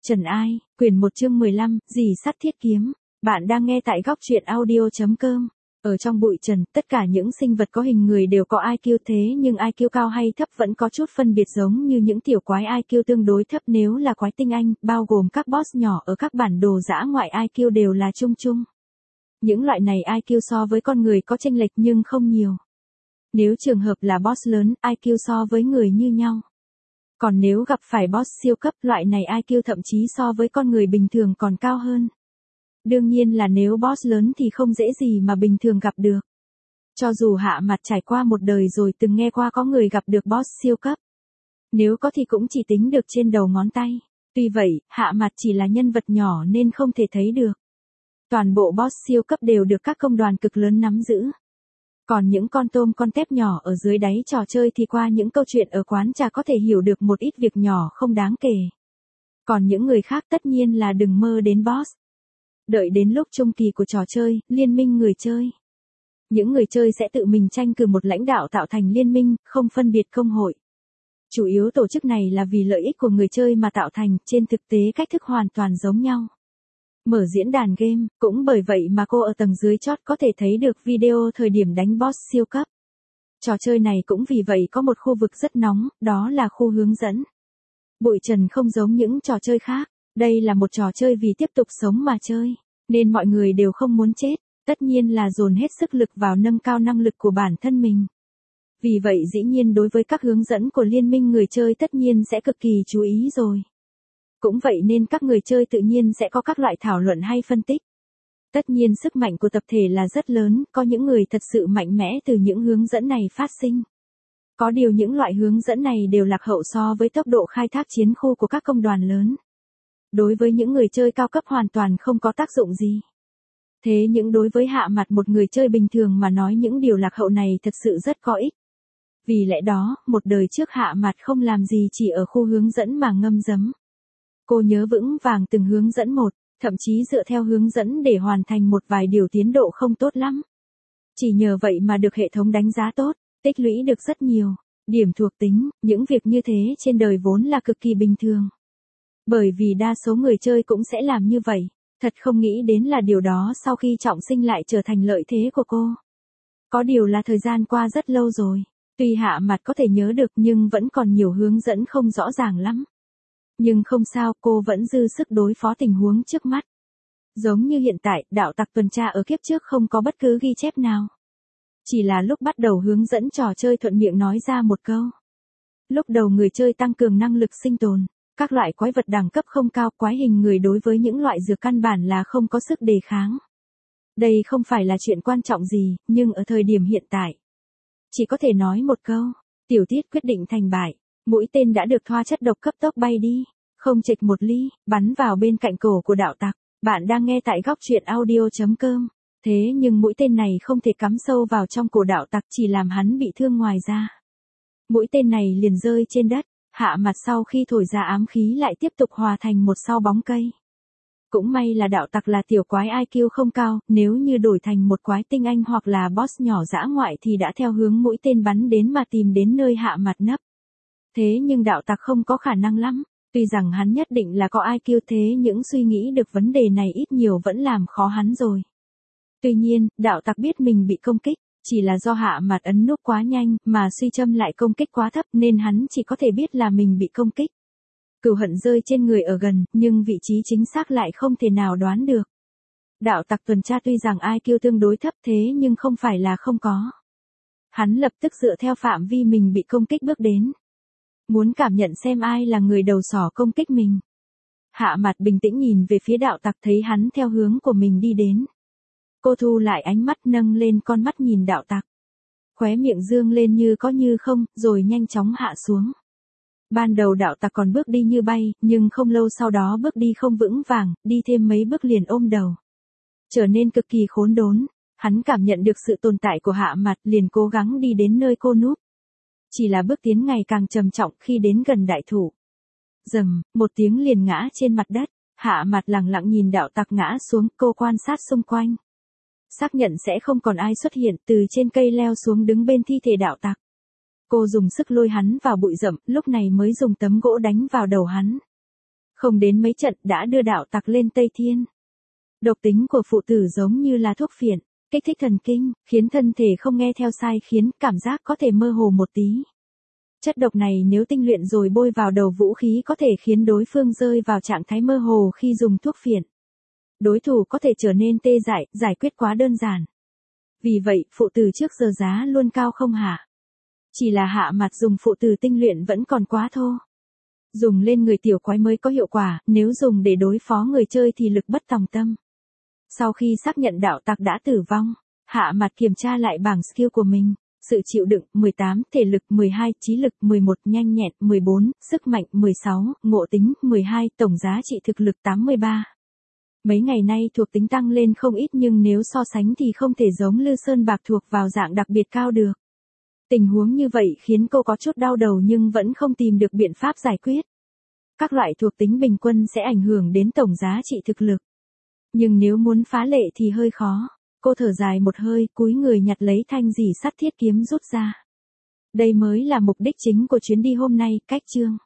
Trần Ai, quyển 1 chương 15, Dì Sắt Thiết Kiếm. Bạn đang nghe tại góc truyện audio.com. Ở trong bụi trần, tất cả những sinh vật có hình người đều có IQ, thế nhưng IQ cao hay thấp vẫn có chút phân biệt, giống như những tiểu quái IQ tương đối thấp nếu là quái tinh anh, bao gồm các boss nhỏ ở các bản đồ dã ngoại IQ đều là chung chung. Những loại này IQ so với con người có chênh lệch nhưng không nhiều. Nếu trường hợp là boss lớn, IQ so với người như nhau. Còn nếu gặp phải boss siêu cấp, loại này IQ thậm chí so với con người bình thường còn cao hơn. Đương nhiên là nếu boss lớn thì không dễ gì mà bình thường gặp được. Cho dù Hạ Mặt trải qua một đời rồi từng nghe qua có người gặp được boss siêu cấp. Nếu có thì cũng chỉ tính được trên đầu ngón tay. Tuy vậy, Hạ Mặt chỉ là nhân vật nhỏ nên không thể thấy được. Toàn bộ boss siêu cấp đều được các công đoàn cực lớn nắm giữ. Còn những con tôm con tép nhỏ ở dưới đáy trò chơi thì qua những câu chuyện ở quán trà có thể hiểu được một ít việc nhỏ không đáng kể. Còn những người khác tất nhiên là đừng mơ đến boss. Đợi đến lúc trung kỳ của trò chơi, liên minh người chơi. Những người chơi sẽ tự mình tranh cử một lãnh đạo tạo thành liên minh, không phân biệt công hội. Chủ yếu tổ chức này là vì lợi ích của người chơi mà tạo thành, trên thực tế cách thức hoàn toàn giống nhau. Mở diễn đàn game, cũng bởi vậy mà cô ở tầng dưới chót có thể thấy được video thời điểm đánh boss siêu cấp. Trò chơi này cũng vì vậy có một khu vực rất nóng, đó là khu hướng dẫn. Bụi trần không giống những trò chơi khác, đây là một trò chơi vì tiếp tục sống mà chơi, nên mọi người đều không muốn chết, tất nhiên là dồn hết sức lực vào nâng cao năng lực của bản thân mình. Vì vậy dĩ nhiên đối với các hướng dẫn của liên minh người chơi tất nhiên sẽ cực kỳ chú ý rồi. Cũng vậy nên các người chơi tự nhiên sẽ có các loại thảo luận hay phân tích. Tất nhiên sức mạnh của tập thể là rất lớn, có những người thật sự mạnh mẽ từ những hướng dẫn này phát sinh. Có điều những loại hướng dẫn này đều lạc hậu so với tốc độ khai thác chiến khu của các công đoàn lớn. Đối với những người chơi cao cấp hoàn toàn không có tác dụng gì. Thế nhưng đối với Hạ Mặt một người chơi bình thường mà nói những điều lạc hậu này thật sự rất có ích. Vì lẽ đó, một đời trước Hạ Mặt không làm gì chỉ ở khu hướng dẫn mà ngâm dấm. Cô nhớ vững vàng từng hướng dẫn một, thậm chí dựa theo hướng dẫn để hoàn thành một vài điều tiến độ không tốt lắm. Chỉ nhờ vậy mà được hệ thống đánh giá tốt, tích lũy được rất nhiều. Điểm thuộc tính, những việc như thế trên đời vốn là cực kỳ bình thường. Bởi vì đa số người chơi cũng sẽ làm như vậy, thật không nghĩ đến là điều đó sau khi trọng sinh lại trở thành lợi thế của cô. Có điều là thời gian qua rất lâu rồi, tuy Hạ Mặt có thể nhớ được nhưng vẫn còn nhiều hướng dẫn không rõ ràng lắm. Nhưng không sao, cô vẫn dư sức đối phó tình huống trước mắt. Giống như hiện tại, đạo tặc tuần tra ở kiếp trước không có bất cứ ghi chép nào. Chỉ là lúc bắt đầu hướng dẫn trò chơi thuận miệng nói ra một câu. Lúc đầu người chơi tăng cường năng lực sinh tồn, các loại quái vật đẳng cấp không cao, quái hình người đối với những loại dược căn bản là không có sức đề kháng. Đây không phải là chuyện quan trọng gì, nhưng ở thời điểm hiện tại, chỉ có thể nói một câu, tiểu tiết quyết định thành bại. Mũi tên đã được thoa chất độc cấp tốc bay đi, không chệch một ly, bắn vào bên cạnh cổ của đạo tặc. Bạn đang nghe tại góc truyện audio.com. Thế nhưng mũi tên này không thể cắm sâu vào trong cổ đạo tặc, chỉ làm hắn bị thương ngoài da. Mũi tên này liền rơi trên đất, Hạ Mặt sau khi thổi ra ám khí lại tiếp tục hòa thành một sau bóng cây. Cũng may là đạo tặc là tiểu quái IQ không cao, nếu như đổi thành một quái tinh anh hoặc là boss nhỏ dã ngoại thì đã theo hướng mũi tên bắn đến mà tìm đến nơi Hạ Mặt nấp. Thế nhưng đạo tặc không có khả năng lắm, tuy rằng hắn nhất định là có IQ, thế những suy nghĩ được vấn đề này ít nhiều vẫn làm khó hắn rồi. Tuy nhiên, đạo tặc biết mình bị công kích, chỉ là do Hạ Mặt ấn nút quá nhanh mà suy châm lại công kích quá thấp nên hắn chỉ có thể biết là mình bị công kích. Cừu hận rơi trên người ở gần, nhưng vị trí chính xác lại không thể nào đoán được. Đạo tặc tuần tra tuy rằng IQ tương đối thấp thế nhưng không phải là không có. Hắn lập tức dựa theo phạm vi mình bị công kích bước đến. Muốn cảm nhận xem ai là người đầu sỏ công kích mình. Hạ Mặt bình tĩnh nhìn về phía đạo tặc, thấy hắn theo hướng của mình đi đến. Cô thu lại ánh mắt, nâng lên con mắt nhìn đạo tặc. Khóe miệng dương lên như có như không, rồi nhanh chóng hạ xuống. Ban đầu đạo tặc còn bước đi như bay, nhưng không lâu sau đó bước đi không vững vàng, đi thêm mấy bước liền ôm đầu. Trở nên cực kỳ khốn đốn, hắn cảm nhận được sự tồn tại của Hạ Mặt liền cố gắng đi đến nơi cô núp. Chỉ là bước tiến ngày càng trầm trọng, khi đến gần đại thủ. Rầm, một tiếng liền ngã trên mặt đất, Hạ Mặt lặng lặng nhìn đạo tặc ngã xuống, cô quan sát xung quanh. Xác nhận sẽ không còn ai xuất hiện, từ trên cây leo xuống đứng bên thi thể đạo tặc. Cô dùng sức lôi hắn vào bụi rậm, lúc này mới dùng tấm gỗ đánh vào đầu hắn. Không đến mấy trận đã đưa đạo tặc lên Tây Thiên. Độc tính của phụ tử giống như là thuốc phiện, kích thích thần kinh, khiến thân thể không nghe theo sai, khiến cảm giác có thể mơ hồ một tí. Chất độc này nếu tinh luyện rồi bôi vào đầu vũ khí có thể khiến đối phương rơi vào trạng thái mơ hồ khi dùng thuốc phiện. Đối thủ có thể trở nên tê dại, giải quyết quá đơn giản. Vì vậy, phụ tử trước giờ giá luôn cao không hạ. Chỉ là hạ mặt dùng phụ tử tinh luyện vẫn còn quá thô. Dùng lên người tiểu quái mới có hiệu quả, nếu dùng để đối phó người chơi thì lực bất tòng tâm. Sau khi xác nhận đạo tặc đã tử vong, hạ mặt kiểm tra lại bảng skill của mình. Sự chịu đựng 18, thể lực 12, trí lực 11, nhanh nhẹn 14, sức mạnh 16, ngộ tính 12, tổng giá trị thực lực 83. Mấy ngày nay thuộc tính tăng lên không ít nhưng nếu so sánh thì không thể giống Lư Sơn Bạc thuộc vào dạng đặc biệt cao được. Tình huống như vậy khiến cô có chút đau đầu nhưng vẫn không tìm được biện pháp giải quyết. Các loại thuộc tính bình quân sẽ ảnh hưởng đến tổng giá trị thực lực. Nhưng nếu muốn phá lệ thì hơi khó. Cô thở dài một hơi, cúi người nhặt lấy thanh rỉ sắt thiết kiếm rút ra. Đây mới là mục đích chính của chuyến đi hôm nay, cách chương.